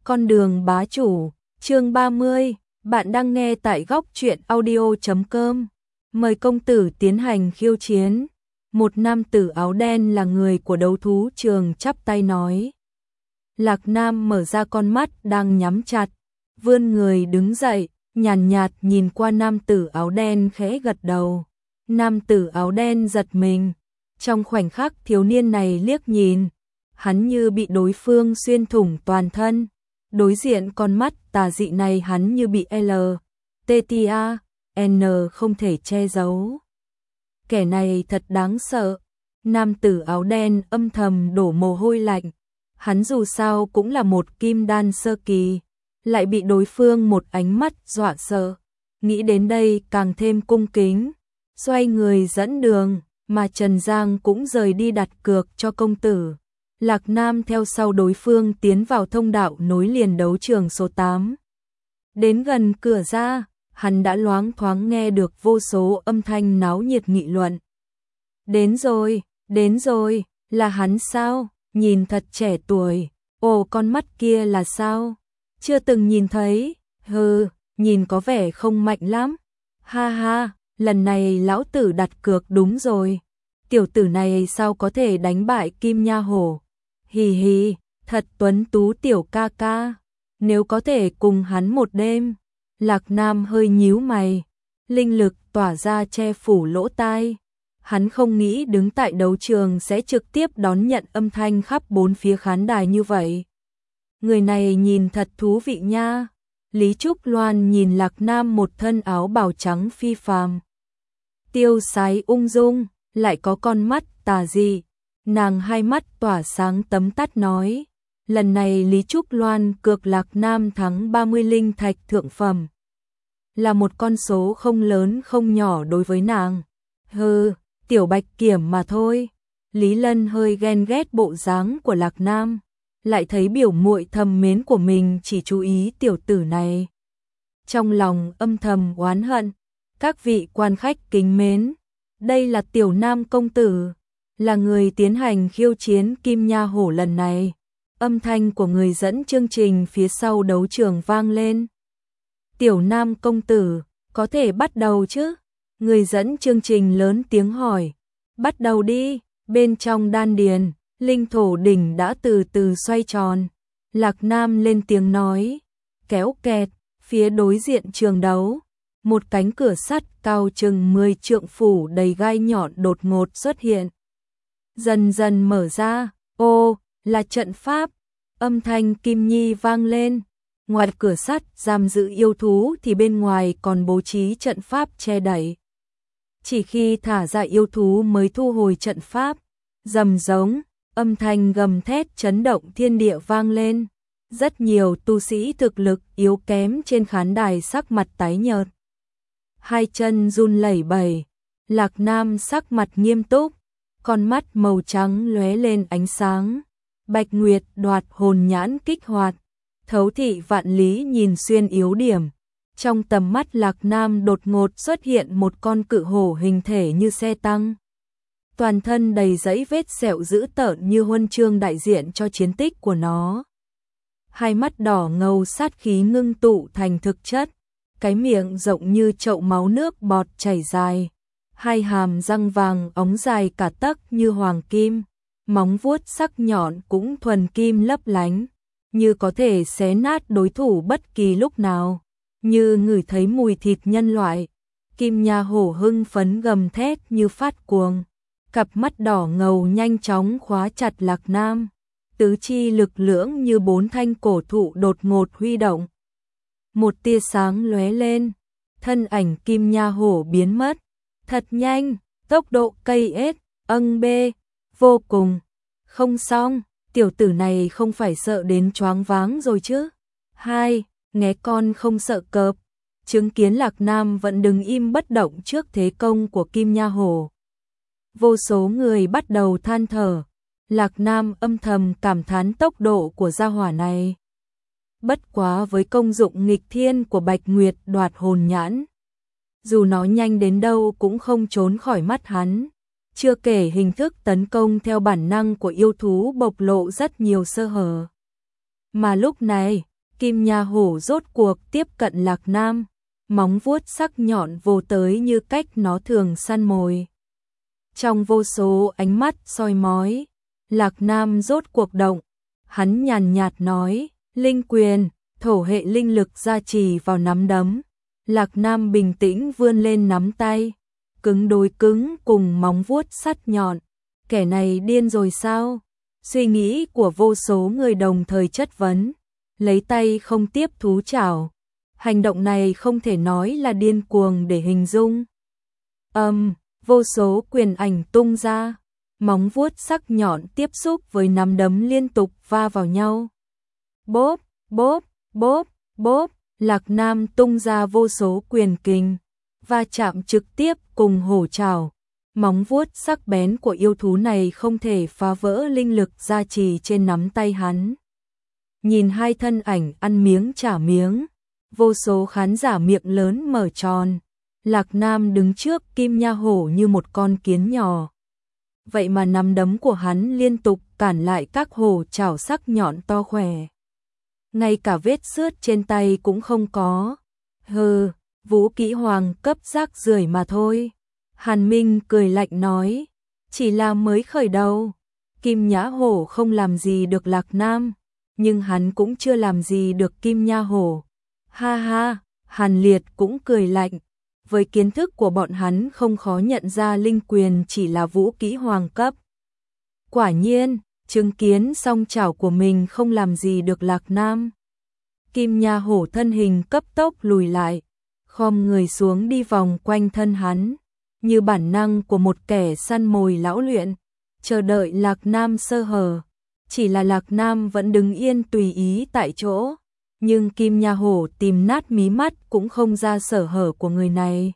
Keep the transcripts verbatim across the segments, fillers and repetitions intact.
Con đường bá chủ, chương ba mươi, bạn đang nghe tại góc truyện audio chấm com. Mời công tử tiến hành khiêu chiến. Một nam tử áo đen là người của đấu thú trường chắp tay nói. Lạc Nam mở ra con mắt đang nhắm chặt, vươn người đứng dậy, nhàn nhạt, nhạt nhìn qua nam tử áo đen khẽ gật đầu. Nam tử áo đen giật mình, trong khoảnh khắc thiếu niên này liếc nhìn, hắn như bị đối phương xuyên thủng toàn thân. Đối diện con mắt tà dị này hắn như bị L, T T A, N không thể che giấu. Kẻ này thật đáng sợ. Nam tử áo đen âm thầm đổ mồ hôi lạnh. Hắn dù sao cũng là một kim đan sơ kỳ, lại bị đối phương một ánh mắt dọa sợ. Nghĩ đến đây càng thêm cung kính, xoay người dẫn đường, mà Trần Giang cũng rời đi đặt cược cho công tử. Lạc Nam theo sau đối phương tiến vào thông đạo nối liền đấu trường số tám. Đến gần cửa ra, hắn đã loáng thoáng nghe được vô số âm thanh náo nhiệt nghị luận. Đến rồi, đến rồi, là hắn sao? Nhìn thật trẻ tuổi. Ồ, con mắt kia là sao? Chưa từng nhìn thấy. Hừ, nhìn có vẻ không mạnh lắm. Ha ha, lần này lão tử đặt cược đúng rồi. Tiểu tử này sao có thể đánh bại Kim Nha Hổ? Hì hì, thật tuấn tú tiểu ca ca. Nếu có thể cùng hắn một đêm. Lạc Nam hơi nhíu mày, linh lực tỏa ra che phủ lỗ tai. Hắn không nghĩ đứng tại đấu trường sẽ trực tiếp đón nhận âm thanh khắp bốn phía khán đài như vậy. Người này nhìn thật thú vị nha. Lý Trúc Loan nhìn Lạc Nam một thân áo bào trắng phi phàm, tiêu sái ung dung, lại có con mắt tà dị. Nàng hai mắt tỏa sáng tấm tắt nói, lần này Lý Trúc Loan cược Lạc Nam thắng ba mươi linh thạch thượng phẩm. Là một con số không lớn không nhỏ đối với nàng. Hừ, tiểu bạch kiểm mà thôi. Lý Lân hơi ghen ghét bộ dáng của Lạc Nam, lại thấy biểu muội thầm mến của mình chỉ chú ý tiểu tử này. Trong lòng âm thầm oán hận. Các vị quan khách kính mến, đây là tiểu nam công tử, là người tiến hành khiêu chiến Kim Nha Hổ lần này. Âm thanh của người dẫn chương trình phía sau đấu trường vang lên. Tiểu nam công tử, có thể bắt đầu chứ? Người dẫn chương trình lớn tiếng hỏi. Bắt đầu đi. Bên trong đan điền, linh thổ đỉnh đã từ từ xoay tròn. Lạc Nam lên tiếng nói. Kéo kẹt, phía đối diện trường đấu, một cánh cửa sắt cao chừng mười trượng phủ đầy gai nhọn đột ngột xuất hiện. Dần dần mở ra. Ô, là trận pháp. Âm thanh kim nhi vang lên. Ngoài cửa sắt giam giữ yêu thú thì bên ngoài còn bố trí trận pháp che đậy. Chỉ khi thả ra yêu thú mới thu hồi trận pháp. Rầm giống, âm thanh gầm thét chấn động thiên địa vang lên. Rất nhiều tu sĩ thực lực yếu kém trên khán đài sắc mặt tái nhợt, hai chân run lẩy bẩy. Lạc Nam sắc mặt nghiêm túc, con mắt màu trắng lóe lên ánh sáng. Bạch Nguyệt đoạt hồn nhãn kích hoạt, thấu thị vạn lý nhìn xuyên yếu điểm. Trong tầm mắt Lạc Nam đột ngột xuất hiện một con cự hổ hình thể như xe tăng. Toàn thân đầy dẫy vết sẹo dữ tợn như huân chương đại diện cho chiến tích của nó. Hai mắt đỏ ngầu sát khí ngưng tụ thành thực chất. Cái miệng rộng như chậu máu nước bọt chảy dài. Hai hàm răng vàng óng dài cả tấc như hoàng kim. Móng vuốt sắc nhọn cũng thuần kim lấp lánh, như có thể xé nát đối thủ bất kỳ lúc nào. Như ngửi thấy mùi thịt nhân loại, Kim Nha Hổ hưng phấn gầm thét như phát cuồng. Cặp mắt đỏ ngầu nhanh chóng khóa chặt Lạc Nam. Tứ chi lực lưỡng như bốn thanh cổ thụ đột ngột huy động. Một tia sáng lóe lên, thân ảnh Kim Nha Hổ biến mất. Thật nhanh, tốc độ cây ếch, âng bê, vô cùng. Không xong, tiểu tử này không phải sợ đến choáng váng rồi chứ? Hai, nghé con không sợ cọp. Chứng kiến Lạc Nam vẫn đứng im bất động trước thế công của Kim Nha Hổ. Vô số người bắt đầu than thở. Lạc Nam âm thầm cảm thán tốc độ của gia hỏa này. Bất quá với công dụng nghịch thiên của Bạch Nguyệt đoạt hồn nhãn, dù nó nhanh đến đâu cũng không trốn khỏi mắt hắn. Chưa kể hình thức tấn công theo bản năng của yêu thú bộc lộ rất nhiều sơ hở. Mà lúc này, Kim Nha Hổ rốt cuộc tiếp cận Lạc Nam, móng vuốt sắc nhọn vồ tới như cách nó thường săn mồi. Trong vô số ánh mắt soi mói, Lạc Nam rốt cuộc động, hắn nhàn nhạt nói, linh quyền, thổ hệ linh lực gia trì vào nắm đấm. Lạc Nam bình tĩnh vươn lên nắm tay, cứng đối cứng cùng móng vuốt sắt nhọn. Kẻ này điên rồi sao? Suy nghĩ của vô số người đồng thời chất vấn, lấy tay không tiếp thú chảo. Hành động này không thể nói là điên cuồng để hình dung. Âm, um, vô số quyền ảnh tung ra, móng vuốt sắc nhọn tiếp xúc với nắm đấm liên tục va vào nhau. Bốp, bốp, bốp, bốp, Lạc Nam tung ra vô số quyền kình, va chạm trực tiếp cùng hổ chảo. Móng vuốt sắc bén của yêu thú này không thể phá vỡ linh lực gia trì trên nắm tay hắn. Nhìn hai thân ảnh ăn miếng trả miếng, vô số khán giả miệng lớn mở tròn. Lạc Nam đứng trước Kim Nha Hổ như một con kiến nhỏ. Vậy mà nắm đấm của hắn liên tục cản lại các hổ chảo sắc nhọn to khỏe. Ngay cả vết xước trên tay cũng không có. Hừ, vũ kỹ hoàng cấp rác rưởi mà thôi. Hàn Minh cười lạnh nói, chỉ là mới khởi đầu. Kim Nhã Hổ không làm gì được Lạc Nam, nhưng hắn cũng chưa làm gì được Kim Nha Hổ. Ha ha, Hàn Liệt cũng cười lạnh. Với kiến thức của bọn hắn không khó nhận ra linh quyền chỉ là vũ kỹ hoàng cấp. Quả nhiên, chứng kiến song chảo của mình không làm gì được Lạc Nam. Kim Nha Hổ thân hình cấp tốc lùi lại, khom người xuống đi vòng quanh thân hắn, như bản năng của một kẻ săn mồi lão luyện, chờ đợi Lạc Nam sơ hở. Chỉ là Lạc Nam vẫn đứng yên tùy ý tại chỗ, nhưng Kim Nha Hổ tìm nát mí mắt cũng không ra sở hở của người này.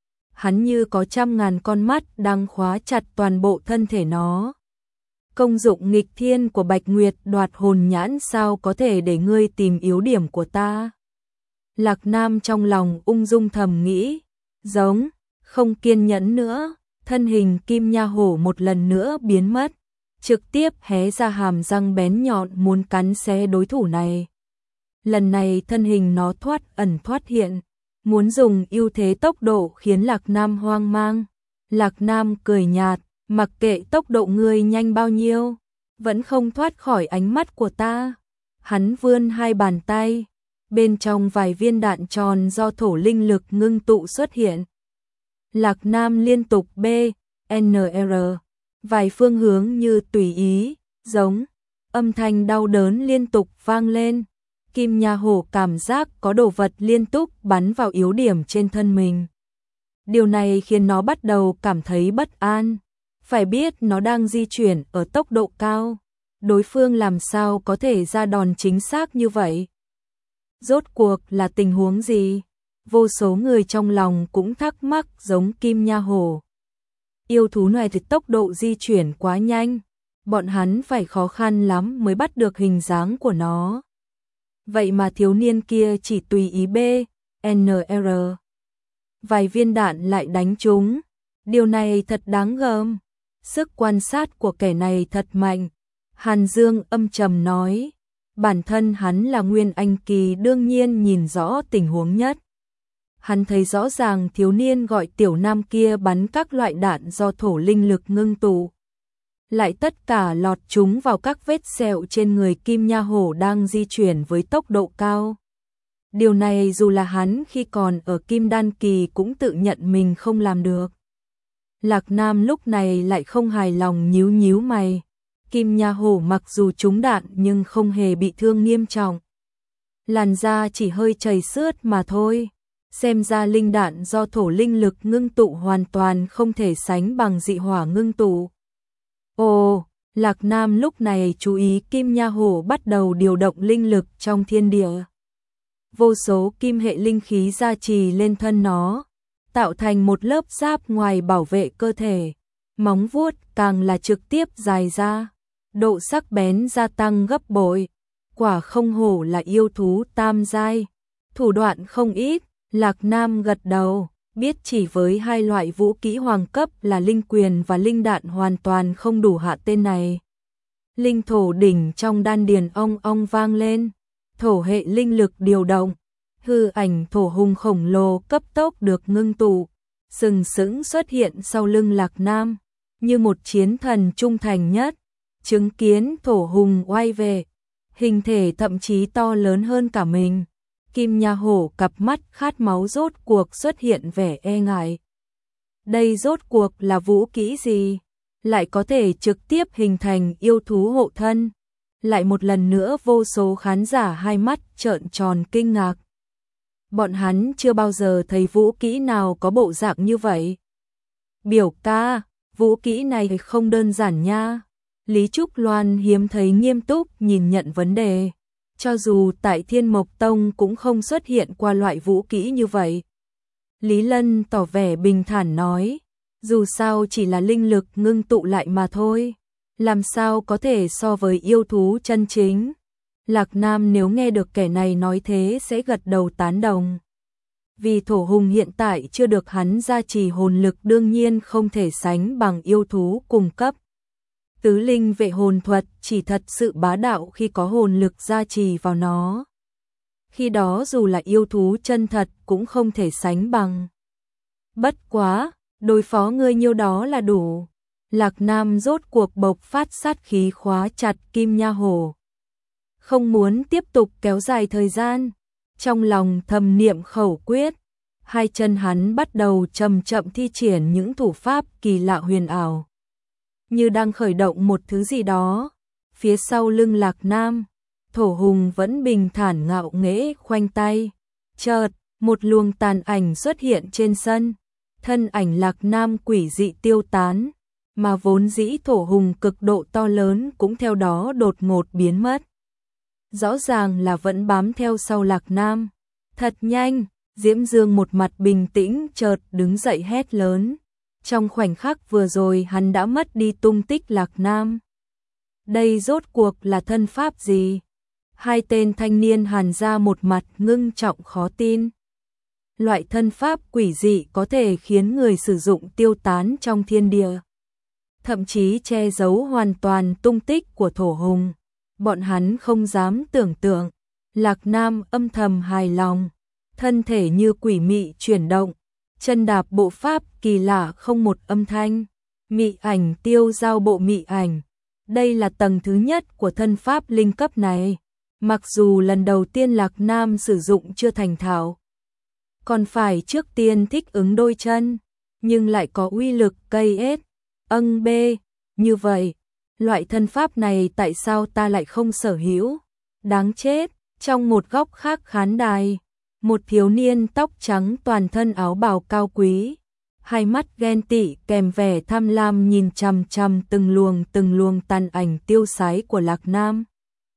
Hắn như có trăm ngàn con mắt đang khóa chặt toàn bộ thân thể nó. Công dụng nghịch thiên của Bạch Nguyệt đoạt hồn nhãn sao có thể để ngươi tìm yếu điểm của ta? Lạc Nam trong lòng ung dung thầm nghĩ, giống, không kiên nhẫn nữa, thân hình Kim Nha Hổ một lần nữa biến mất, trực tiếp hé ra hàm răng bén nhọn muốn cắn xé đối thủ này. Lần này thân hình nó thoát ẩn thoát hiện, muốn dùng ưu thế tốc độ khiến Lạc Nam hoang mang. Lạc Nam cười nhạt, mặc kệ tốc độ ngươi nhanh bao nhiêu, vẫn không thoát khỏi ánh mắt của ta. Hắn vươn hai bàn tay, bên trong vài viên đạn tròn do thổ linh lực ngưng tụ xuất hiện. Lạc Nam liên tục B, N R, vài phương hướng như tùy ý, giống, âm thanh đau đớn liên tục vang lên. Kim Nha Hổ cảm giác có đồ vật liên tục bắn vào yếu điểm trên thân mình. Điều này khiến nó bắt đầu cảm thấy bất an. Phải biết nó đang di chuyển ở tốc độ cao. Đối phương làm sao có thể ra đòn chính xác như vậy? Rốt cuộc là tình huống gì? Vô số người trong lòng cũng thắc mắc giống Kim Nha Hổ. Yêu thú này thì tốc độ di chuyển quá nhanh. Bọn hắn phải khó khăn lắm mới bắt được hình dáng của nó. Vậy mà thiếu niên kia chỉ tùy ý B, N R. Vài viên đạn lại đánh trúng. Điều này thật đáng gờm. Sức quan sát của kẻ này thật mạnh. Hàn Dương âm trầm nói. Bản thân hắn là Nguyên Anh Kỳ đương nhiên nhìn rõ tình huống nhất. Hắn thấy rõ ràng thiếu niên gọi Tiểu Nam kia bắn các loại đạn do thổ linh lực ngưng tụ. Lại tất cả lọt chúng vào các vết sẹo trên người Kim Nha Hổ đang di chuyển với tốc độ cao. Điều này dù là hắn khi còn ở Kim Đan Kỳ cũng tự nhận mình không làm được. Lạc Nam lúc này lại không hài lòng nhíu nhíu mày. Kim Nha Hổ mặc dù trúng đạn nhưng không hề bị thương nghiêm trọng. Làn da chỉ hơi chảy xước mà thôi. Xem ra linh đạn do thổ linh lực ngưng tụ hoàn toàn không thể sánh bằng dị hỏa ngưng tụ. Ồ, Lạc Nam lúc này chú ý Kim Nha Hổ bắt đầu điều động linh lực trong thiên địa. Vô số kim hệ linh khí gia trì lên thân nó, tạo thành một lớp giáp ngoài bảo vệ cơ thể. Móng vuốt càng là trực tiếp dài ra, độ sắc bén gia tăng gấp bội. Quả không hổ là yêu thú tam giai, thủ đoạn không ít. Lạc Nam gật đầu, biết chỉ với hai loại vũ kỹ hoàng cấp là linh quyền và linh đạn hoàn toàn không đủ hạ tên này. Linh thổ đỉnh trong đan điền ong ong vang lên, thổ hệ linh lực điều động, hư ảnh thổ hùng khổng lồ cấp tốc được ngưng tụ, sừng sững xuất hiện sau lưng Lạc Nam, như một chiến thần trung thành nhất, chứng kiến thổ hùng oai về, hình thể thậm chí to lớn hơn cả mình. Kim Nha Hổ cặp mắt khát máu rốt cuộc xuất hiện vẻ e ngại. Đây rốt cuộc là vũ kỹ gì? Lại có thể trực tiếp hình thành yêu thú hộ thân. Lại một lần nữa vô số khán giả hai mắt trợn tròn kinh ngạc. Bọn hắn chưa bao giờ thấy vũ kỹ nào có bộ dạng như vậy. Biểu ca, vũ kỹ này không đơn giản nha. Lý Trúc Loan hiếm thấy nghiêm túc nhìn nhận vấn đề. Cho dù tại Thiên Mộc Tông cũng không xuất hiện qua loại vũ kỹ như vậy. Lý Lân tỏ vẻ bình thản nói, dù sao chỉ là linh lực ngưng tụ lại mà thôi, làm sao có thể so với yêu thú chân chính. Lạc Nam nếu nghe được kẻ này nói thế sẽ gật đầu tán đồng. Vì thổ hùng hiện tại chưa được hắn gia trì hồn lực đương nhiên không thể sánh bằng yêu thú cùng cấp. Tứ linh vệ hồn thuật chỉ thật sự bá đạo khi có hồn lực gia trì vào nó. Khi đó dù là yêu thú chân thật cũng không thể sánh bằng. Bất quá, đối phó ngươi nhiêu đó là đủ. Lạc Nam rốt cuộc bộc phát sát khí khóa chặt Kim Nha Hổ. Không muốn tiếp tục kéo dài thời gian. Trong lòng thầm niệm khẩu quyết, hai chân hắn bắt đầu chậm chậm thi triển những thủ pháp kỳ lạ huyền ảo. Như đang khởi động một thứ gì đó. Phía sau lưng Lạc Nam, thổ hùng vẫn bình thản ngạo nghễ khoanh tay. Chợt, một luồng tàn ảnh xuất hiện trên sân. Thân ảnh Lạc Nam quỷ dị tiêu tán, mà vốn dĩ thổ hùng cực độ to lớn cũng theo đó đột ngột biến mất. Rõ ràng là vẫn bám theo sau Lạc Nam. Thật nhanh, Diễm Dương một mặt bình tĩnh chợt đứng dậy hét lớn. Trong khoảnh khắc vừa rồi hắn đã mất đi tung tích Lạc Nam. Đây rốt cuộc là thân pháp gì? Hai tên thanh niên hàn ra một mặt ngưng trọng khó tin. Loại thân pháp quỷ dị có thể khiến người sử dụng tiêu tán trong thiên địa. Thậm chí che giấu hoàn toàn tung tích của thổ hùng. Bọn hắn không dám tưởng tượng. Lạc Nam âm thầm hài lòng. Thân thể như quỷ mị chuyển động. Chân đạp bộ pháp kỳ lạ không một âm thanh. Mị ảnh tiêu giao bộ mị ảnh. Đây là tầng thứ nhất của thân pháp linh cấp này. Mặc dù lần đầu tiên Lạc Nam sử dụng chưa thành thạo, còn phải trước tiên thích ứng đôi chân, nhưng lại có uy lực cây ết, âng bê. Như vậy, loại thân pháp này tại sao ta lại không sở hữu? Đáng chết. Trong một góc khác khán đài, một thiếu niên tóc trắng toàn thân áo bào cao quý, hai mắt ghen tị kèm vẻ tham lam nhìn chằm chằm từng luồng từng luồng tàn ảnh tiêu sái của Lạc Nam.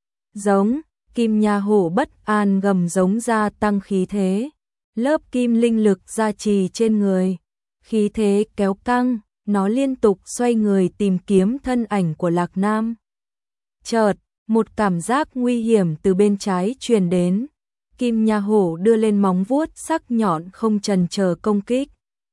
Giống, Kim Nha Hổ bất an gầm giống ra tăng khí thế, lớp kim linh lực gia trì trên người, khí thế kéo căng, nó liên tục xoay người tìm kiếm thân ảnh của Lạc Nam. Chợt, một cảm giác nguy hiểm từ bên trái truyền đến. Kim Nha Hổ đưa lên móng vuốt sắc nhọn không chần chờ công kích.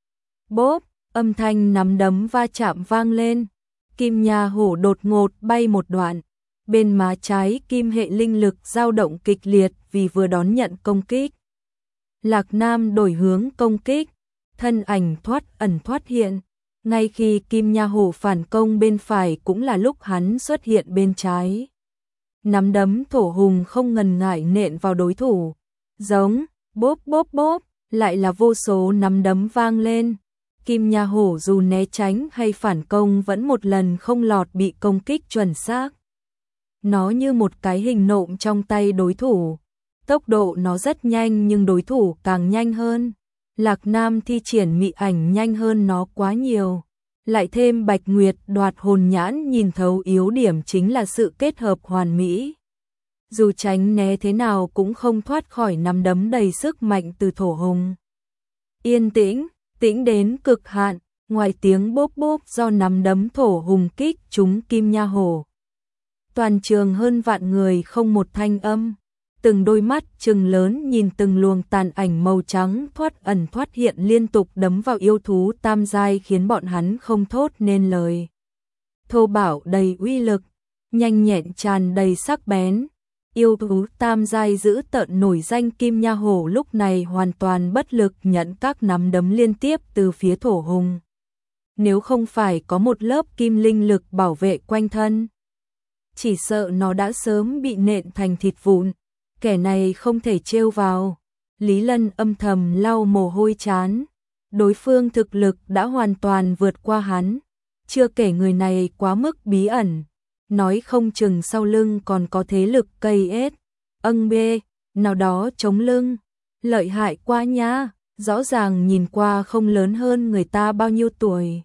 Bốp, âm thanh nắm đấm va chạm vang lên. Kim Nha Hổ đột ngột bay một đoạn. Bên má trái kim hệ linh lực dao động kịch liệt vì vừa đón nhận công kích. Lạc Nam đổi hướng công kích, thân ảnh thoát ẩn thoát hiện. Ngay khi Kim Nha Hổ phản công bên phải cũng là lúc hắn xuất hiện bên trái. Nắm đấm thổ hùng không ngần ngại nện vào đối thủ. Giống, bốp bốp bốp, lại là vô số nắm đấm vang lên. Kim Nha Hổ dù né tránh hay phản công vẫn một lần không lọt bị công kích chuẩn xác. Nó như một cái hình nộm trong tay đối thủ. Tốc độ nó rất nhanh nhưng đối thủ càng nhanh hơn. Lạc Nam thi triển mị ảnh nhanh hơn nó quá nhiều. Lại thêm Bạch Nguyệt đoạt hồn nhãn nhìn thấu yếu điểm chính là sự kết hợp hoàn mỹ. Dù tránh né thế nào cũng không thoát khỏi nắm đấm đầy sức mạnh từ thổ hùng. Yên tĩnh, tĩnh đến cực hạn, ngoài tiếng bốp bốp do nắm đấm thổ hùng kích trúng Kim Nha Hổ. Toàn trường hơn vạn người không một thanh âm. Từng đôi mắt trừng lớn nhìn từng luồng tàn ảnh màu trắng thoát ẩn thoát hiện liên tục đấm vào yêu thú tam giai khiến bọn hắn không thốt nên lời. Thô bạo đầy uy lực, nhanh nhẹn tràn đầy sắc bén. Yêu thú tam giai giữ tợn nổi danh Kim Nha Hổ lúc này hoàn toàn bất lực nhận các nắm đấm liên tiếp từ phía thổ hùng. Nếu không phải có một lớp kim linh lực bảo vệ quanh thân, chỉ sợ nó đã sớm bị nện thành thịt vụn. Kẻ này không thể trêu vào. Lý Lân âm thầm lau mồ hôi trán. Đối phương thực lực đã hoàn toàn vượt qua hắn. Chưa kể người này quá mức bí ẩn. Nói không chừng sau lưng còn có thế lực cây ết. Âng bê, nào đó chống lưng. Lợi hại quá nhá. Rõ ràng nhìn qua không lớn hơn người ta bao nhiêu tuổi.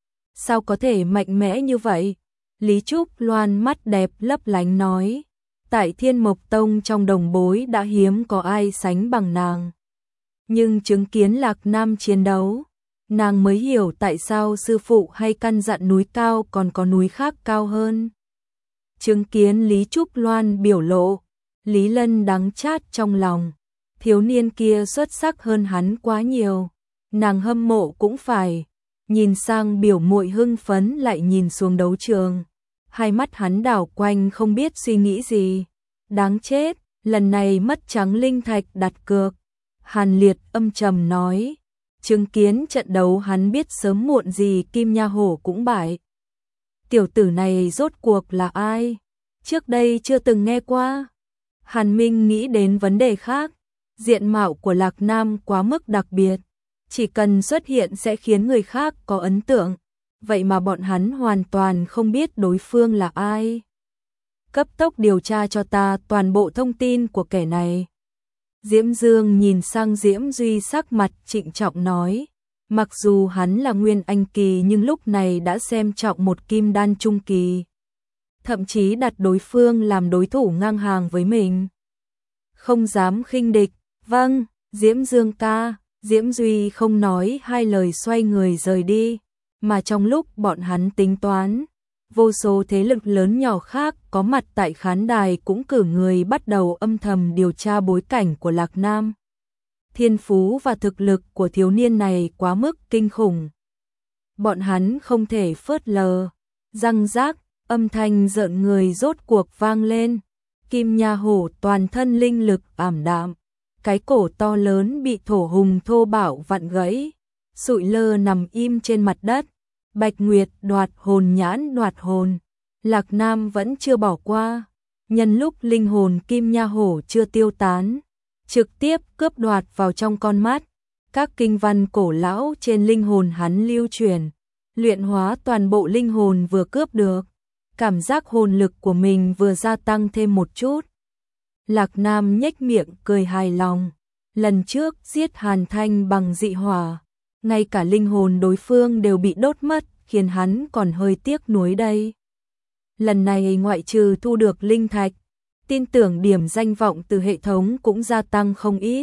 Sao có thể mạnh mẽ như vậy? Lý Trúc Loan mắt đẹp lấp lánh nói. Tại Thiên Mộc Tông trong đồng bối đã hiếm có ai sánh bằng nàng. Nhưng chứng kiến Lạc Nam chiến đấu, nàng mới hiểu tại sao sư phụ hay căn dặn núi cao còn có núi khác cao hơn. Chứng kiến Lý Trúc Loan biểu lộ, Lý Lân đắng chát trong lòng. Thiếu niên kia xuất sắc hơn hắn quá nhiều. Nàng hâm mộ cũng phải. Nhìn sang biểu muội hưng phấn lại nhìn xuống đấu trường. Hai mắt hắn đảo quanh không biết suy nghĩ gì. Đáng chết, lần này mất trắng linh thạch đặt cược. Hàn Liệt âm trầm nói. Chứng kiến trận đấu hắn biết sớm muộn gì Kim Nha Hổ cũng bại. Tiểu tử này rốt cuộc là ai? Trước đây chưa từng nghe qua. Hàn Minh nghĩ đến vấn đề khác. Diện mạo của Lạc Nam quá mức đặc biệt. Chỉ cần xuất hiện sẽ khiến người khác có ấn tượng. Vậy mà bọn hắn hoàn toàn không biết đối phương là ai. Cấp tốc điều tra cho ta toàn bộ thông tin của kẻ này. Diễm Dương nhìn sang Diễm Duy sắc mặt trịnh trọng nói. Mặc dù hắn là nguyên anh kỳ nhưng lúc này đã xem trọng một kim đan trung kỳ. Thậm chí đặt đối phương làm đối thủ ngang hàng với mình. Không dám khinh địch. Vâng, Diễm Dương ca. Diễm Duy không nói hai lời xoay người rời đi. Mà trong lúc bọn hắn tính toán, vô số thế lực lớn nhỏ khác có mặt tại khán đài cũng cử người bắt đầu âm thầm điều tra bối cảnh của Lạc Nam. Thiên phú và thực lực của thiếu niên này quá mức kinh khủng. Bọn hắn không thể phớt lờ. Răng rác, âm thanh rợn người rốt cuộc vang lên. Kim Nha Hổ toàn thân linh lực ảm đạm. Cái cổ to lớn bị thổ hùng thô bạo vặn gãy. Sụi lơ nằm im trên mặt đất. Bạch Nguyệt đoạt hồn nhãn đoạt hồn. Lạc Nam vẫn chưa bỏ qua. Nhân lúc linh hồn Kim Nha Hổ chưa tiêu tán, trực tiếp cướp đoạt vào trong con mắt. Các kinh văn cổ lão trên linh hồn hắn lưu truyền, luyện hóa toàn bộ linh hồn vừa cướp được. Cảm giác hồn lực của mình vừa gia tăng thêm một chút. Lạc Nam nhếch miệng cười hài lòng. Lần trước giết Hàn Thanh bằng dị hỏa, ngay cả linh hồn đối phương đều bị đốt mất, khiến hắn còn hơi tiếc nuối đây. Lần này ngoại trừ thu được linh thạch, tin tưởng điểm danh vọng từ hệ thống cũng gia tăng không ít.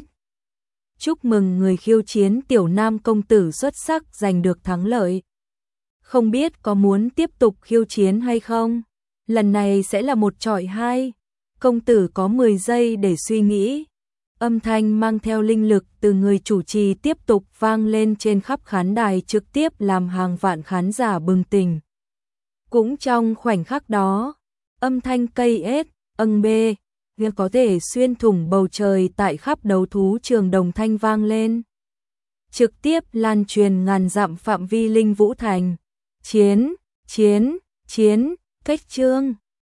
Chúc mừng người khiêu chiến Tiểu Nam công tử xuất sắc giành được thắng lợi. Không biết có muốn tiếp tục khiêu chiến hay không? Lần này sẽ là một chọi hai. Công tử có mười giây để suy nghĩ. Âm thanh mang theo linh lực từ người chủ trì tiếp tục vang lên trên khắp khán đài, trực tiếp làm hàng vạn khán giả bừng tỉnh. Cũng trong khoảnh khắc đó, âm thanh cây ết, âng bê, nghe có thể xuyên thủng bầu trời tại khắp đấu thú trường đồng thanh vang lên. Trực tiếp lan truyền ngàn dặm phạm vi Linh Vũ Thành. Chiến, chiến, chiến, cách chương.